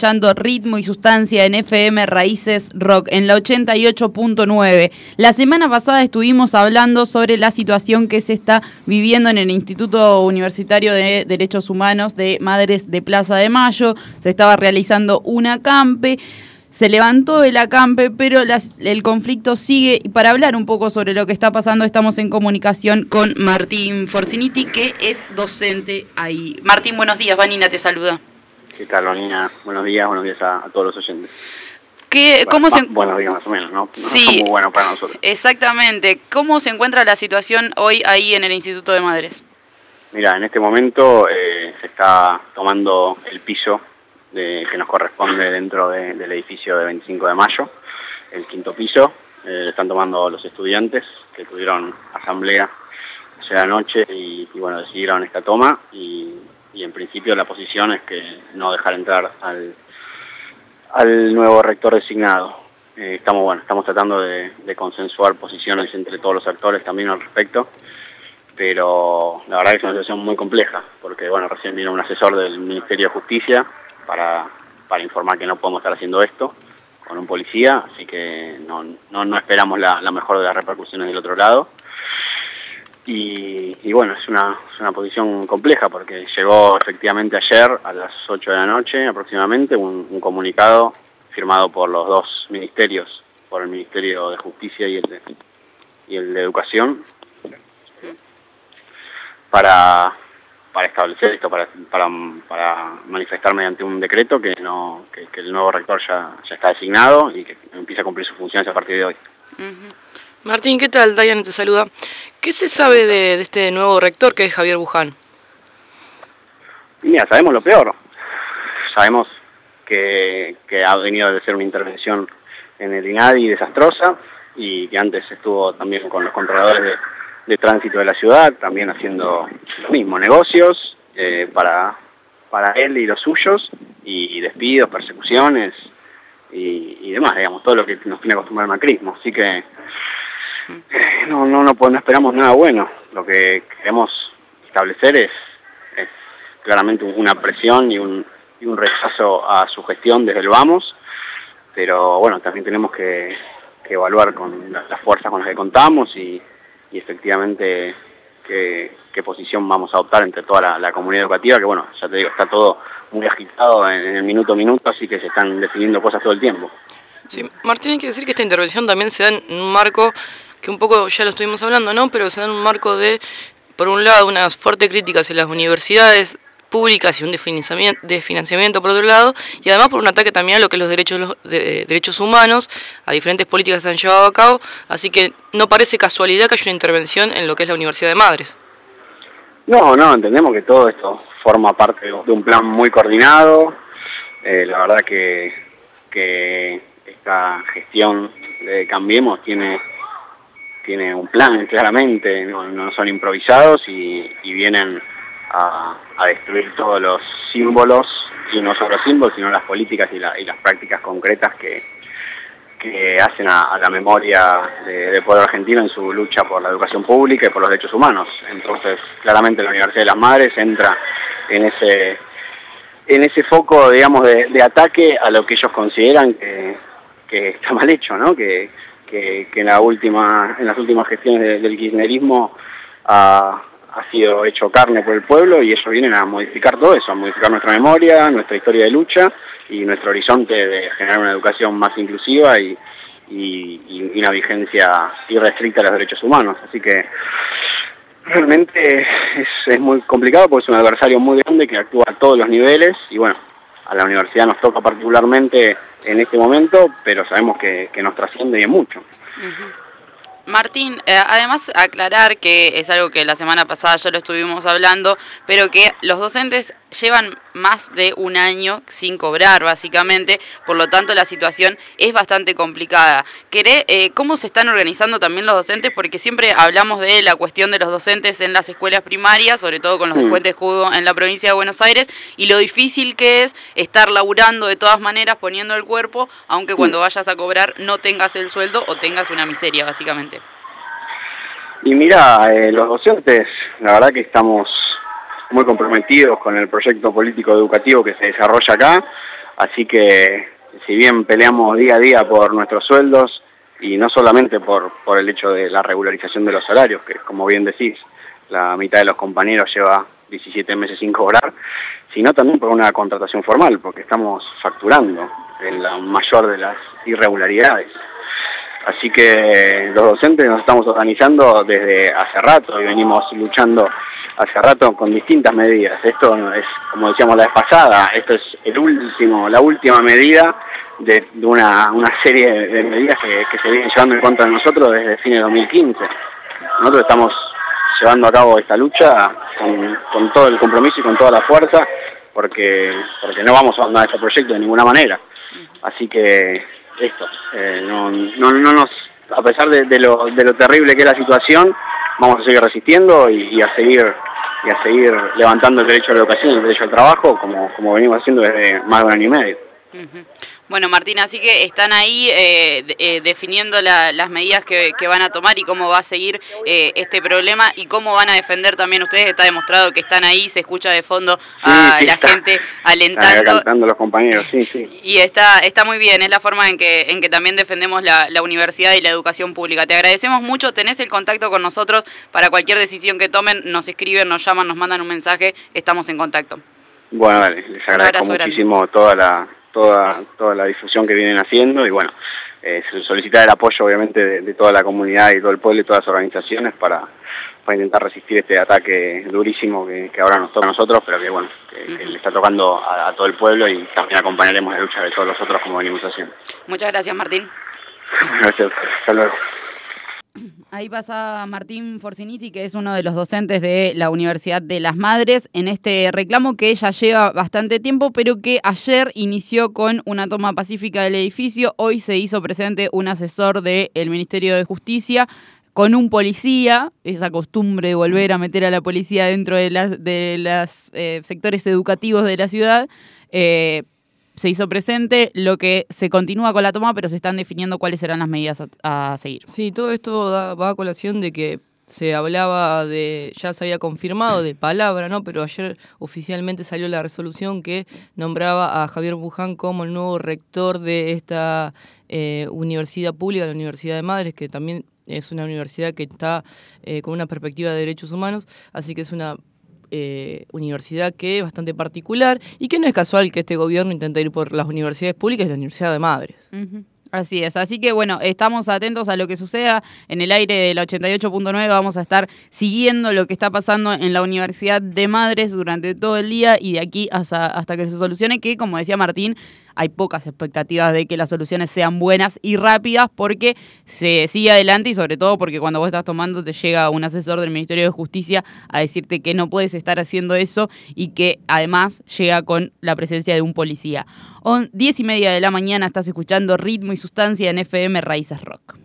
escuchando Ritmo y Sustancia en FM Raíces Rock, en la 88.9. La semana pasada estuvimos hablando sobre la situación que se está viviendo en el Instituto Universitario de Derechos Humanos de Madres de Plaza de Mayo. Se estaba realizando un acampe. Se levantó el acampe, pero el conflicto sigue. Y para hablar un poco sobre lo que está pasando, estamos en comunicación con Martín Forciniti, que es docente ahí. Martín, buenos días. Vanina te saluda. ¿Qué tal, Vanina? Buenos días a todos los oyentes. Buenos días más o menos, ¿no? Sí, son muy buenos para nosotros. Exactamente. ¿Cómo se encuentra la situación hoy ahí en el Instituto de Madres? Mira, en este momento se está tomando el piso que nos corresponde dentro del edificio de 25 de mayo, el quinto piso. Están tomando los estudiantes que tuvieron asamblea ayer anoche y bueno, decidieron esta toma y en principio la posición es que no dejar entrar al nuevo rector designado. Estamos tratando de consensuar posiciones entre todos los actores también al respecto, pero la verdad es una situación muy compleja, porque bueno, recién vino un asesor del Ministerio de Justicia para informar que no podemos estar haciendo esto con un policía, así que no esperamos la mejor de las repercusiones del otro lado. Y bueno, es una posición compleja porque llegó efectivamente ayer a las 8 de la noche aproximadamente un comunicado firmado por los dos ministerios, por el Ministerio de Justicia y el de Educación, para establecer esto, para manifestar mediante un decreto que el nuevo rector ya está designado y que empieza a cumplir sus funciones a partir de hoy. Uh-huh. Martín, ¿qué tal? Diana te saluda. ¿Qué se sabe de este nuevo rector que es Javier Buján? Mira, sabemos lo peor. Sabemos que ha venido a hacer una intervención en el INADI desastrosa y que antes estuvo también con los controladores de tránsito de la ciudad, también haciendo lo mismo, negocios para él y los suyos, y despidos, persecuciones y demás, digamos, todo lo que nos tiene acostumbrado el macrismo. Así que no esperamos nada bueno. Lo que queremos establecer es claramente una presión y un rechazo a su gestión desde el vamos, pero bueno, también tenemos que evaluar con las fuerzas con las que contamos y efectivamente qué posición vamos a adoptar entre toda la comunidad educativa, que bueno, ya te digo, está todo muy agitado en el minuto a minuto, así que se están definiendo cosas todo el tiempo. Sí, Martín, hay que decir que esta intervención también se da en un marco que un poco ya lo estuvimos hablando, ¿no? Pero se da en un marco de, por un lado, unas fuertes críticas en las universidades públicas y un financiamiento por otro lado, y además por un ataque también a lo que es los derechos humanos, a diferentes políticas que se han llevado a cabo, así que no parece casualidad que haya una intervención en lo que es la Universidad de Madres. No, entendemos que todo esto forma parte de un plan muy coordinado. La verdad que esta gestión de Cambiemos tiene un plan claramente, no son improvisados y vienen a destruir todos los símbolos, y no solo símbolos, sino las políticas y las prácticas concretas que hacen a la memoria del pueblo argentino en su lucha por la educación pública y por los derechos humanos. Entonces, claramente la Universidad de las Madres entra en ese foco, digamos, de ataque a lo que ellos consideran que está mal hecho, ¿no? Que en las últimas gestiones del kirchnerismo ha sido hecho carne por el pueblo, y ellos vienen a modificar todo eso, a modificar nuestra memoria, nuestra historia de lucha y nuestro horizonte de generar una educación más inclusiva y una vigencia irrestricta de los derechos humanos. Así que realmente es muy complicado porque es un adversario muy grande que actúa a todos los niveles y bueno, a la universidad nos toca particularmente en este momento, pero sabemos que nos trasciende y mucho. Uh-huh. Martín, además aclarar que es algo que la semana pasada ya lo estuvimos hablando, pero que los docentes llevan más de un año sin cobrar, básicamente, por lo tanto la situación es bastante complicada. ¿Cómo se están organizando también los docentes? Porque siempre hablamos de la cuestión de los docentes en las escuelas primarias, sobre todo con los descuentos que hubo en la provincia de Buenos Aires, y lo difícil que es estar laburando de todas maneras, poniendo el cuerpo, aunque cuando vayas a cobrar no tengas el sueldo o tengas una miseria, básicamente. Y mira, los docentes, la verdad que estamos muy comprometidos con el proyecto político educativo que se desarrolla acá, Así que si bien peleamos día a día por nuestros sueldos, y no solamente por el hecho de la regularización de los salarios, que como bien decís, la mitad de los compañeros lleva 17 meses sin cobrar, sino también por una contratación formal, porque estamos facturando en la mayor de las irregularidades. Así que los docentes nos estamos organizando desde hace rato y venimos luchando hace rato con distintas medidas. Esto es, como decíamos la vez pasada, esto es la última medida de una serie de medidas que se vienen llevando en contra de nosotros desde fines de 2015. Nosotros estamos llevando a cabo esta lucha con todo el compromiso y con toda la fuerza, porque no vamos a abandonar este proyecto de ninguna manera. Así que esto, no nos, a pesar de lo terrible que es la situación, vamos a seguir resistiendo y a seguir levantando el derecho a la educación y el derecho al trabajo, como venimos haciendo desde más de un año y medio. Bueno, Martín, así que están ahí definiendo las medidas que van a tomar y cómo va a seguir este problema y cómo van a defender también ustedes. Está demostrado que están ahí, se escucha de fondo a la gente alentando. Están cantando los compañeros, sí. Y está muy bien, es la forma en que también defendemos la universidad y la educación pública. Te agradecemos mucho, tenés el contacto con nosotros para cualquier decisión que tomen, nos escriben, nos llaman, nos mandan un mensaje, estamos en contacto. Bueno, dale, les agradezco muchísimo toda la difusión que vienen haciendo y bueno, solicitar el apoyo obviamente de toda la comunidad y todo el pueblo y todas las organizaciones para intentar resistir este ataque durísimo que ahora nos toca a nosotros, pero que bueno, que le está tocando a todo el pueblo y también acompañaremos la lucha de todos los otros como venimos haciendo. Muchas gracias, Martín. Gracias, hasta luego. Ahí pasa Martín Forciniti, que es uno de los docentes de la Universidad de las Madres, en este reclamo que ya lleva bastante tiempo, pero que ayer inició con una toma pacífica del edificio. Hoy se hizo presente un asesor del Ministerio de Justicia con un policía, esa costumbre de volver a meter a la policía dentro de las sectores educativos de la ciudad. Se hizo presente, lo que se continúa con la toma, pero se están definiendo cuáles serán las medidas a seguir. Sí, todo esto va a colación de que se hablaba ya se había confirmado de palabra, ¿no? Pero ayer oficialmente salió la resolución que nombraba a Javier Buján como el nuevo rector de esta universidad pública, la Universidad de Madres, que también es una universidad que está con una perspectiva de derechos humanos, así que es una universidad que es bastante particular y que no es casual que este gobierno intente ir por las universidades públicas y la Universidad de Madres. Uh-huh. Así es, así que bueno, estamos atentos a lo que suceda en el aire del 88.9, vamos a estar siguiendo lo que está pasando en la Universidad de Madres durante todo el día y de aquí hasta que se solucione, que como decía Martín, hay pocas expectativas de que las soluciones sean buenas y rápidas porque se sigue adelante y sobre todo porque cuando vos estás tomando te llega un asesor del Ministerio de Justicia a decirte que no puedes estar haciendo eso y que además llega con la presencia de un policía. 10:30 de la mañana estás escuchando Ritmo y Sustancia en FM Raíces Rock.